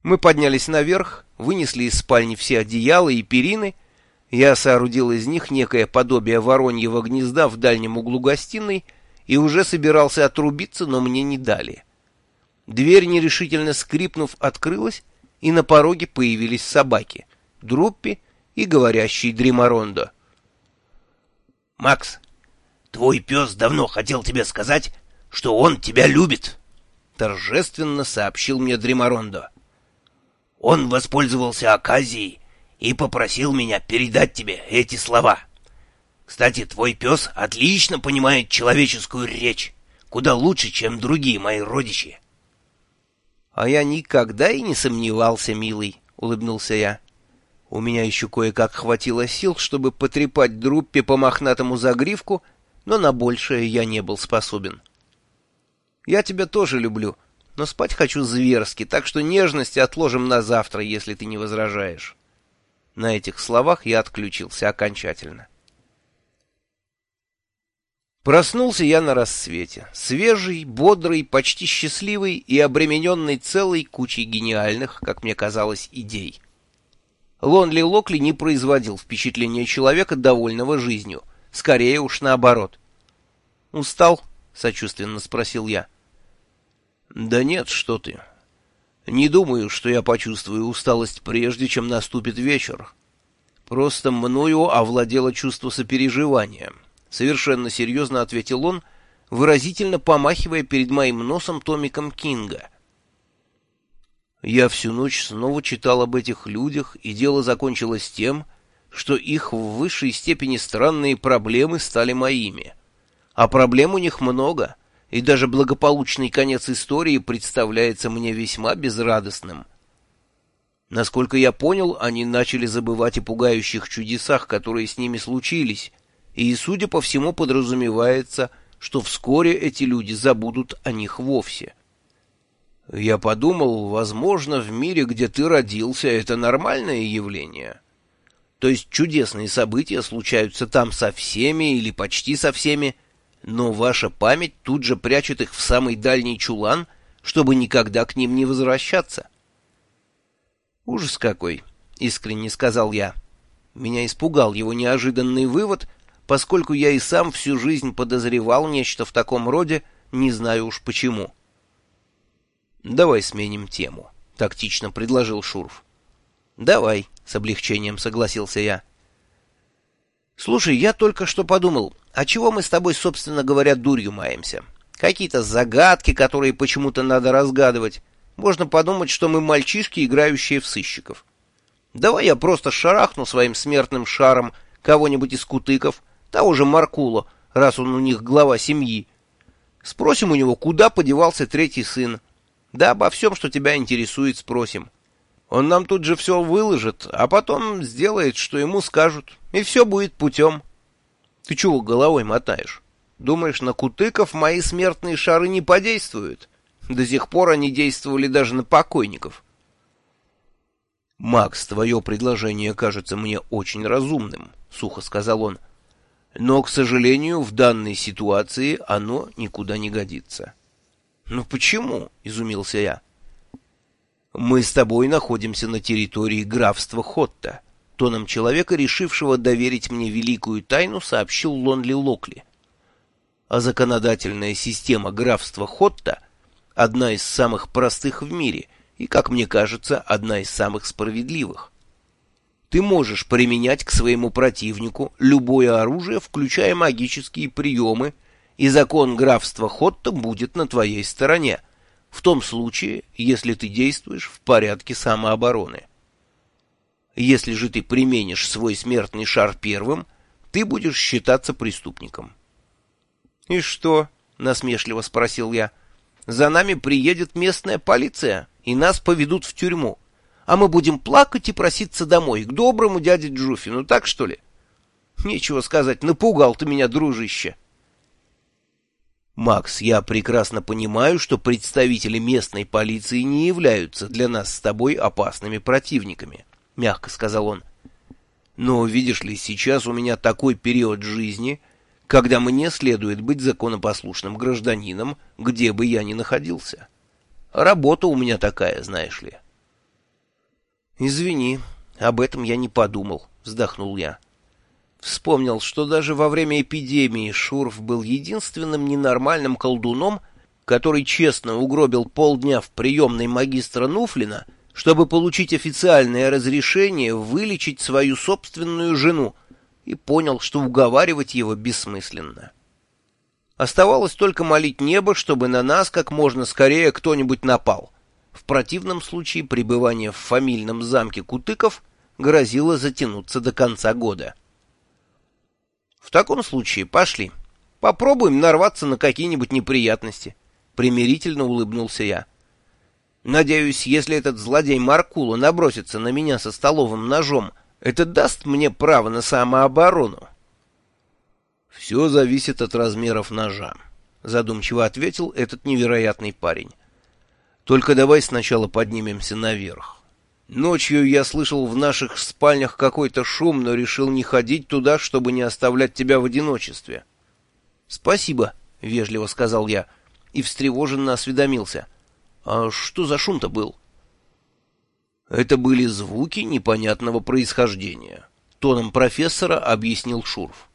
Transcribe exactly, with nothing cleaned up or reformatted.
Мы поднялись наверх, вынесли из спальни все одеяла и перины. Я соорудил из них некое подобие вороньего гнезда в дальнем углу гостиной и уже собирался отрубиться, но мне не дали. Дверь, нерешительно скрипнув, открылась, и на пороге появились собаки — Друппи и говорящий Дримарондо. «Макс, твой пес давно хотел тебе сказать, что он тебя любит», — торжественно сообщил мне Дримарондо. «Он воспользовался оказией и попросил меня передать тебе эти слова. Кстати, твой пес отлично понимает человеческую речь, куда лучше, чем другие мои родичи». «А я никогда и не сомневался, милый», — улыбнулся я. У меня еще кое-как хватило сил, чтобы потрепать Друппи по мохнатому загривку, но на большее я не был способен. «Я тебя тоже люблю, но спать хочу зверски, так что нежности отложим на завтра, если ты не возражаешь». На этих словах я отключился окончательно. Проснулся я на рассвете, свежий, бодрый, почти счастливый и обремененный целой кучей гениальных, как мне казалось, идей. Лонли Локли не производил впечатления человека, довольного жизнью, скорее уж наоборот. «Устал?» — сочувственно спросил я. «Да нет, что ты. Не думаю, что я почувствую усталость прежде, чем наступит вечер. Просто мною овладело чувство сопереживания». Совершенно серьезно ответил он, выразительно помахивая перед моим носом томиком Кинга. Я всю ночь снова читал об этих людях, и дело закончилось тем, что их в высшей степени странные проблемы стали моими. А проблем у них много, и даже благополучный конец истории представляется мне весьма безрадостным. Насколько я понял, они начали забывать о пугающих чудесах, которые с ними случились, и, судя по всему, подразумевается, что вскоре эти люди забудут о них вовсе. Я подумал, возможно, в мире, где ты родился, это нормальное явление. То есть чудесные события случаются там со всеми или почти со всеми, но ваша память тут же прячет их в самый дальний чулан, чтобы никогда к ним не возвращаться. «Ужас какой!» — искренне сказал я. Меня испугал его неожиданный вывод, поскольку я и сам всю жизнь подозревал нечто в таком роде, не знаю уж почему. «Давай сменим тему», — тактично предложил Шурф. «Давай», — с облегчением согласился я. «Слушай, я только что подумал, а чего мы с тобой, собственно говоря, дурью маемся? Какие-то загадки, которые почему-то надо разгадывать. Можно подумать, что мы мальчишки, играющие в сыщиков. Давай я просто шарахну своим смертным шаром кого-нибудь из кутыков, того же Маркула, раз он у них глава семьи. Спросим у него, куда подевался третий сын. Да обо всем, что тебя интересует, спросим. Он нам тут же все выложит, а потом сделает, что ему скажут, и все будет путем. Ты чего головой мотаешь? Думаешь, на кутыков мои смертные шары не подействуют? До сих пор они действовали даже на покойников. «Макс, твое предложение кажется мне очень разумным», — сухо сказал он. «Но, к сожалению, в данной ситуации оно никуда не годится». «Ну почему?» — изумился я. «Мы с тобой находимся на территории графства Хотта», — тоном человека, решившего доверить мне великую тайну, сообщил Лонли Локли. «А законодательная система графства Хотта — одна из самых простых в мире и, как мне кажется, одна из самых справедливых. Ты можешь применять к своему противнику любое оружие, включая магические приемы, и закон графства Хотта будет на твоей стороне, в том случае, если ты действуешь в порядке самообороны. Если же ты применишь свой смертный шар первым, ты будешь считаться преступником». «И что?» — насмешливо спросил я. «За нами приедет местная полиция, и нас поведут в тюрьму, а мы будем плакать и проситься домой, к доброму дяде Джуфи, ну так что ли? Нечего сказать, напугал ты меня, дружище». «Макс, я прекрасно понимаю, что представители местной полиции не являются для нас с тобой опасными противниками», — мягко сказал он. «Но, видишь ли, сейчас у меня такой период жизни, когда мне следует быть законопослушным гражданином, где бы я ни находился. Работа у меня такая, знаешь ли». «Извини, об этом я не подумал», — вздохнул я. Вспомнил, что даже во время эпидемии Шурф был единственным ненормальным колдуном, который честно угробил полдня в приемной магистра Нуфлина, чтобы получить официальное разрешение вылечить свою собственную жену, и понял, что уговаривать его бессмысленно. Оставалось только молить небо, чтобы на нас как можно скорее кто-нибудь напал. В противном случае пребывание в фамильном замке Кутыков грозило затянуться до конца года. «В таком случае пошли. Попробуем нарваться на какие-нибудь неприятности», — примирительно улыбнулся я. «Надеюсь, если этот злодей Маркула набросится на меня со столовым ножом, это даст мне право на самооборону». «Все зависит от размеров ножа», — задумчиво ответил этот невероятный парень. «Только давай сначала поднимемся наверх. Ночью я слышал в наших спальнях какой-то шум, но решил не ходить туда, чтобы не оставлять тебя в одиночестве». «Спасибо», — вежливо сказал я и встревоженно осведомился. «А что за шум-то был?» «Это были звуки непонятного происхождения», — тоном профессора объяснил Шурф.